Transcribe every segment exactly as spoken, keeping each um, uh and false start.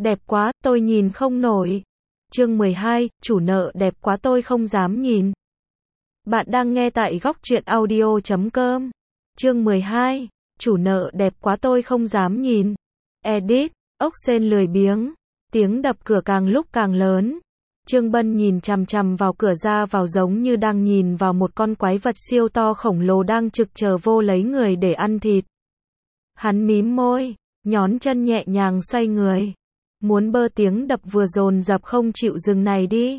Đẹp quá, tôi nhìn không nổi. Chương mười hai, chủ nợ đẹp quá tôi không dám nhìn. Bạn đang nghe tại góc truyện audio chấm com. Chương mười hai, chủ nợ đẹp quá tôi không dám nhìn. Edit, ốc sên lười biếng. Tiếng đập cửa càng lúc càng lớn. Trương Bân nhìn chằm chằm vào cửa ra vào giống như đang nhìn vào một con quái vật siêu to khổng lồ đang trực chờ vô lấy người để ăn thịt. Hắn mím môi, nhón chân nhẹ nhàng xoay người. Muốn bơ tiếng đập vừa dồn dập không chịu dừng này đi.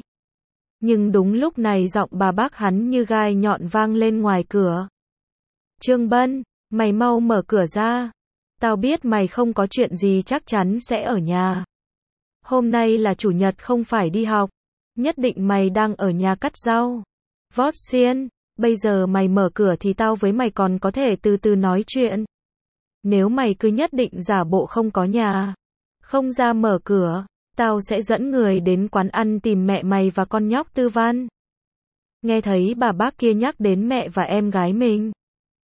Nhưng đúng lúc này giọng bà bác hắn như gai nhọn vang lên ngoài cửa. Trương Bân, mày mau mở cửa ra. Tao biết mày không có chuyện gì chắc chắn sẽ ở nhà. Hôm nay là chủ nhật không phải đi học. Nhất định mày đang ở nhà cắt rau. Vót xiên, bây giờ mày mở cửa thì tao với mày còn có thể từ từ nói chuyện. Nếu mày cứ nhất định giả bộ không có nhà, không ra mở cửa, tao sẽ dẫn người đến quán ăn tìm mẹ mày và con nhóc Tư Văn. Nghe thấy bà bác kia nhắc đến mẹ và em gái mình,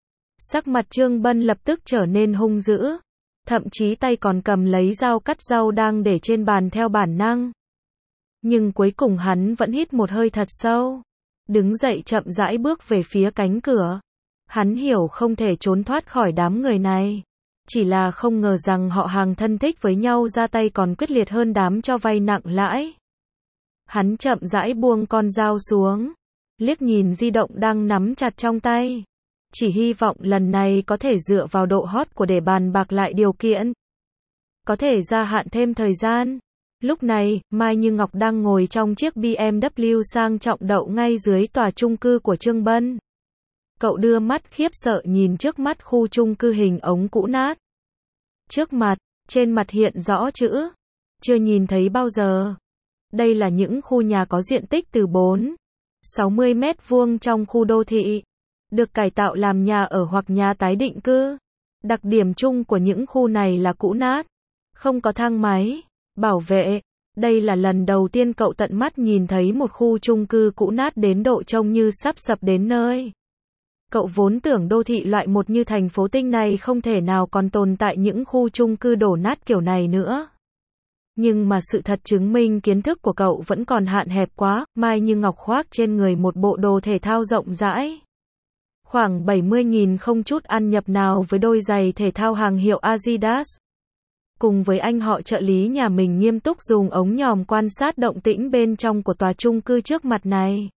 sắc mặt Trương Bân lập tức trở nên hung dữ, thậm chí tay còn cầm lấy dao cắt rau đang để trên bàn theo bản năng. Nhưng cuối cùng hắn vẫn hít một hơi thật sâu, đứng dậy chậm rãi bước về phía cánh cửa. Hắn hiểu không thể trốn thoát khỏi đám người này. Chỉ là không ngờ rằng họ hàng thân thích với nhau ra tay còn quyết liệt hơn đám cho vay nặng lãi. Hắn chậm rãi buông con dao xuống, liếc nhìn di động đang nắm chặt trong tay. Chỉ hy vọng lần này có thể dựa vào độ hot của để bàn bạc lại điều kiện. Có thể gia hạn thêm thời gian. Lúc này, Mai Như Ngọc đang ngồi trong chiếc bê em vê sang trọng đậu ngay dưới tòa chung cư của Trương Bân. Cậu đưa mắt khiếp sợ nhìn trước mắt khu chung cư hình ống cũ nát. Trước mặt, trên mặt hiện rõ chữ, chưa nhìn thấy bao giờ. Đây là những khu nhà có diện tích từ bốn đến sáu mươi mét vuông trong khu đô thị, được cải tạo làm nhà ở hoặc nhà tái định cư. Đặc điểm chung của những khu này là cũ nát, không có thang máy, bảo vệ. Đây là lần đầu tiên cậu tận mắt nhìn thấy một khu chung cư cũ nát đến độ trông như sắp sập đến nơi. Cậu vốn tưởng đô thị loại một như thành phố Tinh này không thể nào còn tồn tại những khu chung cư đổ nát kiểu này nữa. Nhưng mà sự thật chứng minh kiến thức của cậu vẫn còn hạn hẹp quá. Mai Như Ngọc khoác trên người một bộ đồ thể thao rộng rãi. Khoảng bảy mươi nghìn không chút ăn nhập nào với đôi giày thể thao hàng hiệu Adidas. Cùng với anh họ trợ lý nhà mình nghiêm túc dùng ống nhòm quan sát động tĩnh bên trong của tòa chung cư trước mặt này.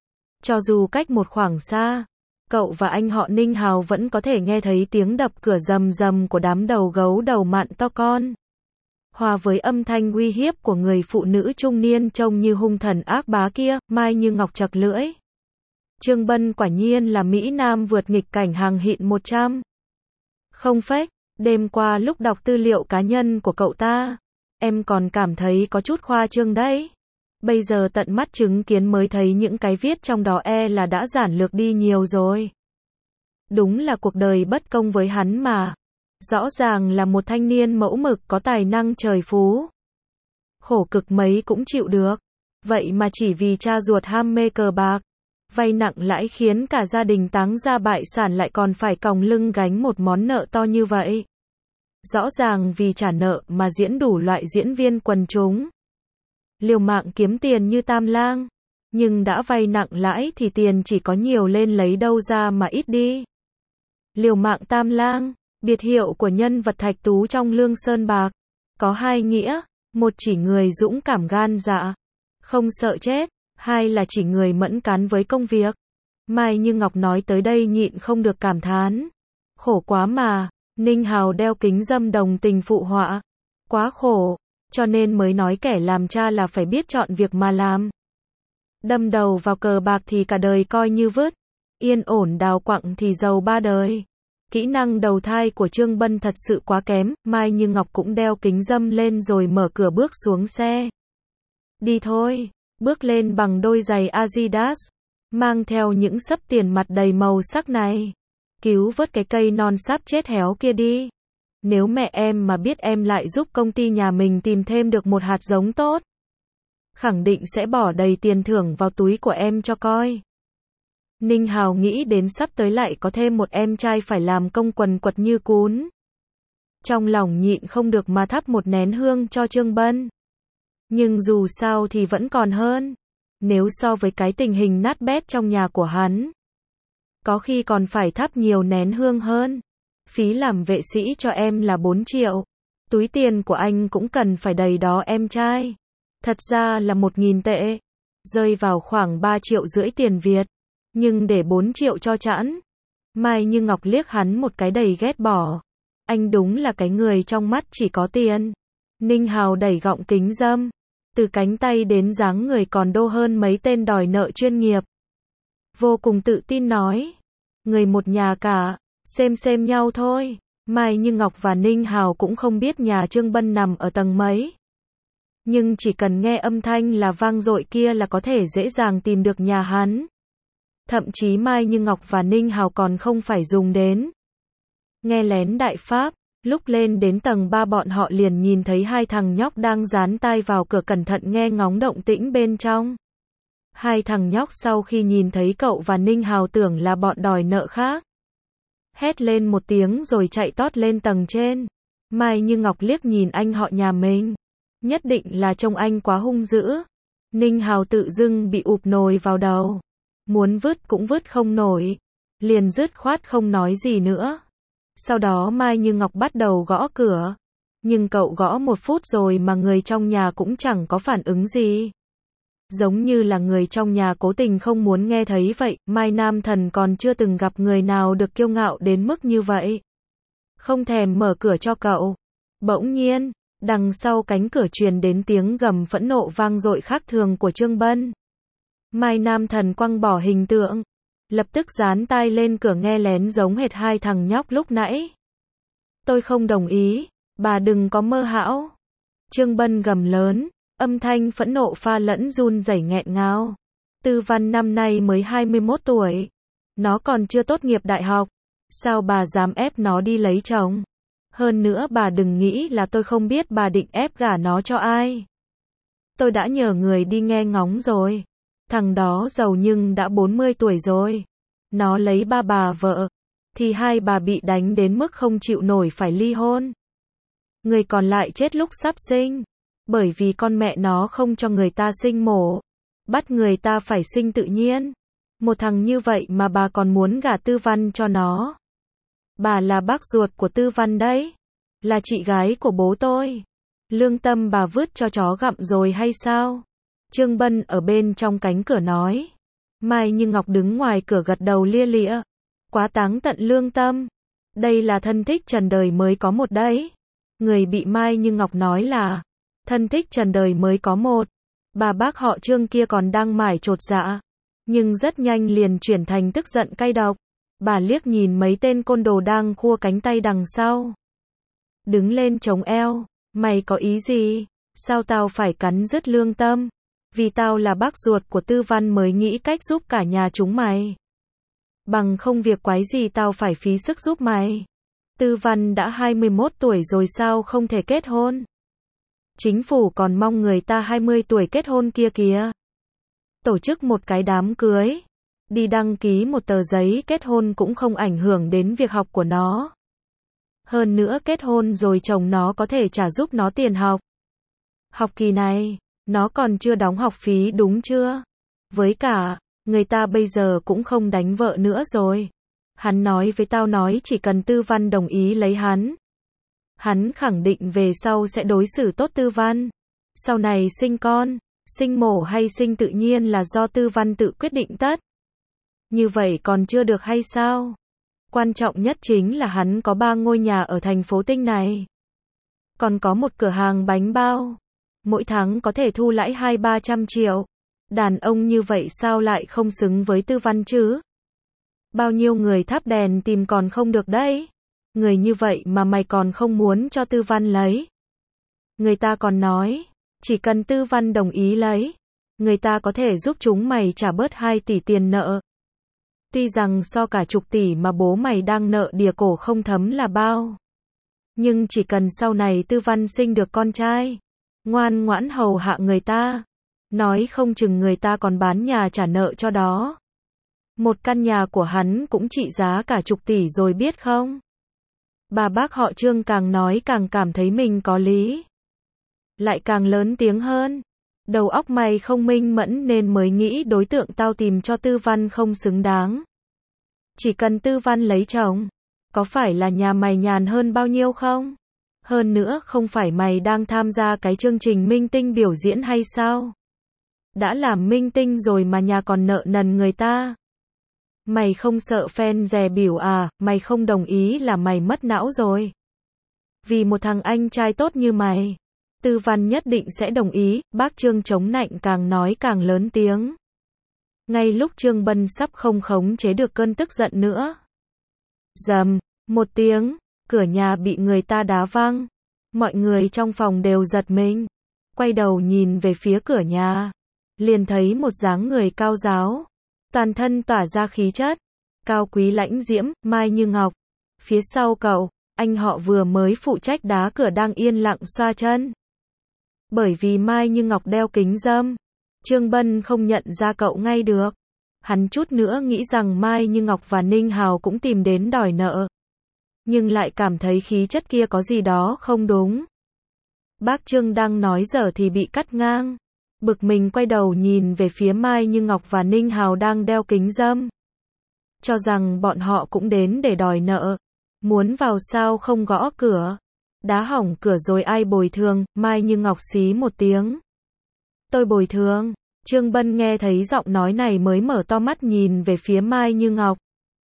Cho dù cách một khoảng xa, cậu và anh họ Ninh Hào vẫn có thể nghe thấy tiếng đập cửa rầm rầm của đám đầu gấu đầu mặn to con. Hòa với âm thanh uy hiếp của người phụ nữ trung niên trông như hung thần ác bá kia, Mai Như Ngọc chật lưỡi. Trương Bân quả nhiên là Mỹ Nam vượt nghịch cảnh hàng hịn một trăm. Không fake, đêm qua lúc đọc tư liệu cá nhân của cậu ta, em còn cảm thấy có chút khoa trương đấy. Bây giờ tận mắt chứng kiến mới thấy những cái viết trong đó e là đã giản lược đi nhiều rồi. Đúng là cuộc đời bất công với hắn mà. Rõ ràng là một thanh niên mẫu mực có tài năng trời phú. Khổ cực mấy cũng chịu được. Vậy mà chỉ vì cha ruột ham mê cờ bạc, vay nặng lãi khiến cả gia đình táng ra bại sản lại còn phải còng lưng gánh một món nợ to như vậy. Rõ ràng vì trả nợ mà diễn đủ loại diễn viên quần chúng. Liều mạng kiếm tiền như Tam Lang, nhưng đã vay nặng lãi thì tiền chỉ có nhiều lên lấy đâu ra mà ít đi. Liều mạng Tam Lang, biệt hiệu của nhân vật Thạch Tú trong Lương Sơn Bạc, có hai nghĩa, một chỉ người dũng cảm gan dạ, không sợ chết, hai là chỉ người mẫn cán với công việc. Mai Như Ngọc nói tới đây nhịn không được cảm thán. Khổ quá mà, Ninh Hào đeo kính râm đồng tình phụ họa. Quá khổ. Cho nên mới nói kẻ làm cha là phải biết chọn việc mà làm. Đâm đầu vào cờ bạc thì cả đời coi như vứt. Yên ổn đào quặng thì giàu ba đời. Kỹ năng đầu thai của Trương Bân thật sự quá kém. Mai Như Ngọc cũng đeo kính râm lên rồi mở cửa bước xuống xe. Đi thôi. Bước lên bằng đôi giày Adidas, mang theo những xấp tiền mặt đầy màu sắc này. Cứu vớt cái cây non sắp chết héo kia đi. Nếu mẹ em mà biết em lại giúp công ty nhà mình tìm thêm được một hạt giống tốt, khẳng định sẽ bỏ đầy tiền thưởng vào túi của em cho coi. Ninh Hào nghĩ đến sắp tới lại có thêm một em trai phải làm công quần quật như cún. trong lòng nhịn không được mà thắp một nén hương cho Trương Bân. Nhưng dù sao thì vẫn còn hơn. Nếu so với cái tình hình nát bét trong nhà của hắn, có khi còn phải thắp nhiều nén hương hơn. Phí làm vệ sĩ cho em là bốn triệu. Túi tiền của anh cũng cần phải đầy đó em trai. Thật ra là một nghìn tệ. Rơi vào khoảng ba triệu rưỡi tiền Việt. Nhưng để bốn triệu cho chẵn. Mai Như Ngọc liếc hắn một cái đầy ghét bỏ. Anh đúng là cái người trong mắt chỉ có tiền. Ninh Hào đẩy gọng kính râm. Từ cánh tay đến dáng người còn đô hơn mấy tên đòi nợ chuyên nghiệp. Vô cùng tự tin nói. Người một nhà cả, xem xem nhau thôi. Mai Như Ngọc và Ninh Hào cũng không biết nhà Trương Bân nằm ở tầng mấy. Nhưng chỉ cần nghe âm thanh là vang dội kia là có thể dễ dàng tìm được nhà hắn. Thậm chí Mai Như Ngọc và Ninh Hào còn không phải dùng đến nghe lén đại pháp. Lúc lên đến tầng ba bọn họ liền nhìn thấy hai thằng nhóc đang dán tai vào cửa cẩn thận nghe ngóng động tĩnh bên trong. Hai thằng nhóc sau khi nhìn thấy cậu và Ninh Hào tưởng là bọn đòi nợ khác. Hét lên một tiếng rồi chạy tót lên tầng trên. Mai Như Ngọc liếc nhìn anh họ nhà mình. Nhất định là trông anh quá hung dữ. Ninh Hào tự dưng bị ụp nồi vào đầu. Muốn vứt cũng vứt không nổi. Liền dứt khoát không nói gì nữa. Sau đó Mai Như Ngọc bắt đầu gõ cửa. Nhưng cậu gõ một phút rồi mà người trong nhà cũng chẳng có phản ứng gì. Giống như là người trong nhà cố tình không muốn nghe thấy vậy. Mai Nam Thần còn chưa từng gặp người nào được kiêu ngạo đến mức như vậy. Không thèm mở cửa cho cậu. Bỗng nhiên, đằng sau cánh cửa truyền đến tiếng gầm phẫn nộ vang dội khác thường của Trương Bân. Mai Nam Thần quăng bỏ hình tượng. Lập tức dán tai lên cửa nghe lén giống hệt hai thằng nhóc lúc nãy. Tôi không đồng ý, bà đừng có mơ hão. Trương Bân gầm lớn, âm thanh phẫn nộ pha lẫn run rẩy nghẹn ngào. Tư Văn năm nay mới hai mươi mốt tuổi. Nó còn chưa tốt nghiệp đại học. Sao bà dám ép nó đi lấy chồng? Hơn nữa bà đừng nghĩ là tôi không biết bà định ép gả nó cho ai. Tôi đã nhờ người đi nghe ngóng rồi. Thằng đó giàu nhưng đã bốn mươi tuổi rồi. Nó lấy ba bà vợ. Thì hai bà bị đánh đến mức không chịu nổi phải ly hôn. Người còn lại chết lúc sắp sinh. Bởi vì con mẹ nó không cho người ta sinh mổ. Bắt người ta phải sinh tự nhiên. Một thằng như vậy mà bà còn muốn gả Tư Văn cho nó. Bà là bác ruột của Tư Văn đấy. Là chị gái của bố tôi. Lương tâm bà vứt cho chó gặm rồi hay sao? Trương Bân ở bên trong cánh cửa nói. Mai Như Ngọc đứng ngoài cửa gật đầu lia lịa. Quá táng tận lương tâm. Đây là thân thích trần đời mới có một đấy. Người bị Mai Như Ngọc nói là thân thích trần đời mới có một. Bà bác họ Trương kia còn đang mải chột dạ. Nhưng rất nhanh liền chuyển thành tức giận cay độc. Bà liếc nhìn mấy tên côn đồ đang khua cánh tay đằng sau. Đứng lên chống eo. Mày có ý gì? Sao tao phải cắn rứt lương tâm? Vì tao là bác ruột của Tư Văn mới nghĩ cách giúp cả nhà chúng mày. Bằng không việc quái gì tao phải phí sức giúp mày. Tư Văn đã hai mươi mốt tuổi rồi sao không thể kết hôn? Chính phủ còn mong người ta hai mươi tuổi kết hôn kia kìa. Tổ chức một cái đám cưới. Đi đăng ký một tờ giấy kết hôn cũng không ảnh hưởng đến việc học của nó. Hơn nữa kết hôn rồi chồng nó có thể trả giúp nó tiền học. Học kỳ này, nó còn chưa đóng học phí đúng chưa? Với cả, người ta bây giờ cũng không đánh vợ nữa rồi. Hắn nói với tao nói chỉ cần Tư Văn đồng ý lấy hắn. Hắn khẳng định về sau sẽ đối xử tốt Tư Văn. Sau này sinh con, sinh mổ hay sinh tự nhiên là do Tư Văn tự quyết định tất. Như vậy còn chưa được hay sao? Quan trọng nhất chính là hắn có ba ngôi nhà ở thành phố Tinh này. Còn có một cửa hàng bánh bao. Mỗi tháng có thể thu lãi hai ba trăm triệu. Đàn ông như vậy sao lại không xứng với Tư Văn chứ? Bao nhiêu người thắp đèn tìm còn không được đấy. Người như vậy mà mày còn không muốn cho Tư Văn lấy. Người ta còn nói, chỉ cần Tư Văn đồng ý lấy, người ta có thể giúp chúng mày trả bớt hai tỷ tiền nợ. Tuy rằng so cả chục tỷ mà bố mày đang nợ đìa cổ không thấm là bao. Nhưng chỉ cần sau này Tư Văn sinh được con trai, ngoan ngoãn hầu hạ người ta, nói không chừng người ta còn bán nhà trả nợ cho đó. Một căn nhà của hắn cũng trị giá cả chục tỷ rồi biết không? Bà bác họ Trương càng nói càng cảm thấy mình có lý. Lại càng lớn tiếng hơn. Đầu óc mày không minh mẫn nên mới nghĩ đối tượng tao tìm cho Tư Văn không xứng đáng. Chỉ cần Tư Văn lấy chồng, có phải là nhà mày nhàn hơn bao nhiêu không? Hơn nữa không phải mày đang tham gia cái chương trình minh tinh biểu diễn hay sao? Đã làm minh tinh rồi mà nhà còn nợ nần người ta. Mày không sợ fan dè bỉu à, mày không đồng ý là mày mất não rồi. Vì một thằng anh trai tốt như mày, Tư Văn nhất định sẽ đồng ý, bác Trương chống nạnh càng nói càng lớn tiếng. Ngay lúc Trương Bân sắp không khống chế được cơn tức giận nữa. Rầm, một tiếng, cửa nhà bị người ta đá văng. Mọi người trong phòng đều giật mình. Quay đầu nhìn về phía cửa nhà. Liền thấy một dáng người cao ráo. Toàn thân tỏa ra khí chất. Cao quý lãnh diễm, Mai Như Ngọc. Phía sau cậu, anh họ vừa mới phụ trách đá cửa đang yên lặng xoa chân. Bởi vì Mai Như Ngọc đeo kính râm, Trương Bân không nhận ra cậu ngay được. Hắn chút nữa nghĩ rằng Mai Như Ngọc và Ninh Hào cũng tìm đến đòi nợ. Nhưng lại cảm thấy khí chất kia có gì đó không đúng. Bác Trương đang nói dở thì bị cắt ngang. Bực mình quay đầu nhìn về phía Mai Như Ngọc và Ninh Hào đang đeo kính râm. Cho rằng bọn họ cũng đến để đòi nợ. Muốn vào sao không gõ cửa. Đá hỏng cửa rồi ai bồi thường, Mai Như Ngọc xí một tiếng. Tôi bồi thường. Trương Bân nghe thấy giọng nói này mới mở to mắt nhìn về phía Mai Như Ngọc.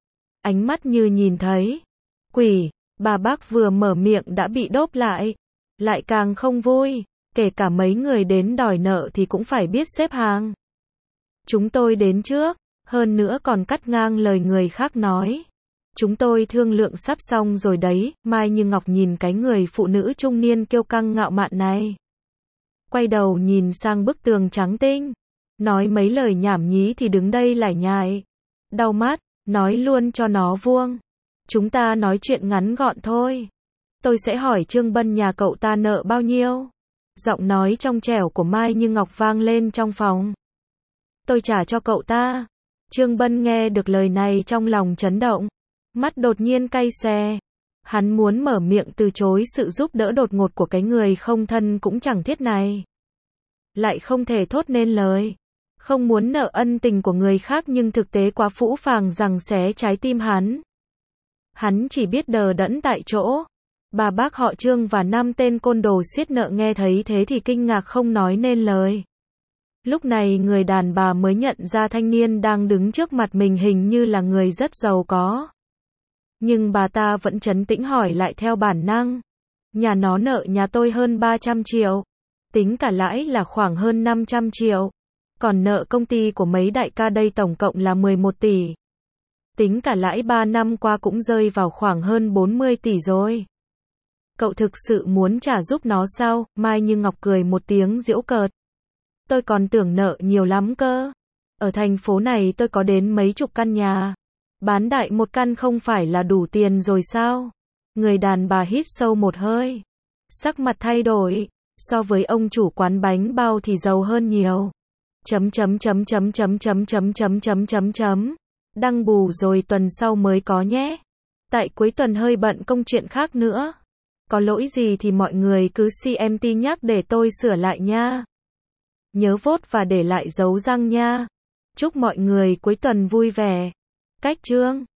Ánh mắt như nhìn thấy quỷ, bà bác vừa mở miệng đã bị đốp lại. Lại càng không vui, kể cả mấy người đến đòi nợ thì cũng phải biết xếp hàng. Chúng tôi đến trước, hơn nữa còn cắt ngang lời người khác nói. Chúng tôi thương lượng sắp xong rồi đấy, Mai Như Ngọc nhìn cái người phụ nữ trung niên kiêu căng ngạo mạn này. Quay đầu nhìn sang bức tường trắng tinh. Nói mấy lời nhảm nhí thì đứng đây lải nhải. Đau mắt, nói luôn cho nó vuông. Chúng ta nói chuyện ngắn gọn thôi. Tôi sẽ hỏi Trương Bân nhà cậu ta nợ bao nhiêu? Giọng nói trong trẻo của Mai Như Ngọc vang lên trong phòng. Tôi trả cho cậu ta. Trương Bân nghe được lời này trong lòng chấn động. Mắt đột nhiên cay xè. Hắn muốn mở miệng từ chối sự giúp đỡ đột ngột của cái người không thân cũng chẳng thiết này. Lại không thể thốt nên lời. Không muốn nợ ân tình của người khác nhưng thực tế quá phũ phàng rằng xé trái tim hắn. Hắn chỉ biết đờ đẫn tại chỗ. Bà bác họ Trương và năm tên côn đồ xiết nợ nghe thấy thế thì kinh ngạc không nói nên lời. Lúc này người đàn bà mới nhận ra thanh niên đang đứng trước mặt mình hình như là người rất giàu có. Nhưng bà ta vẫn trấn tĩnh hỏi lại theo bản năng. Nhà nó nợ nhà tôi hơn ba trăm triệu. Tính cả lãi là khoảng hơn năm trăm triệu. Còn nợ công ty của mấy đại ca đây tổng cộng là mười một tỷ. Tính cả lãi ba năm qua cũng rơi vào khoảng hơn bốn mươi tỷ rồi. Cậu thực sự muốn trả giúp nó sao? Mai Như Ngọc cười một tiếng giễu cợt. Tôi còn tưởng nợ nhiều lắm cơ. Ở thành phố này tôi có đến mấy chục căn nhà. Bán đại một căn không phải là đủ tiền rồi sao? Người đàn bà hít sâu một hơi. Sắc mặt thay đổi. So với ông chủ quán bánh bao thì giàu hơn nhiều. Chấm chấm chấm chấm chấm chấm chấm chấm chấm chấm chấm. Đăng bù rồi tuần sau mới có nhé. Tại cuối tuần hơi bận công chuyện khác nữa. Có lỗi gì thì mọi người cứ xê em tê nhắc để tôi sửa lại nha. Nhớ vote và để lại dấu răng nha. Chúc mọi người cuối tuần vui vẻ. Cách Trương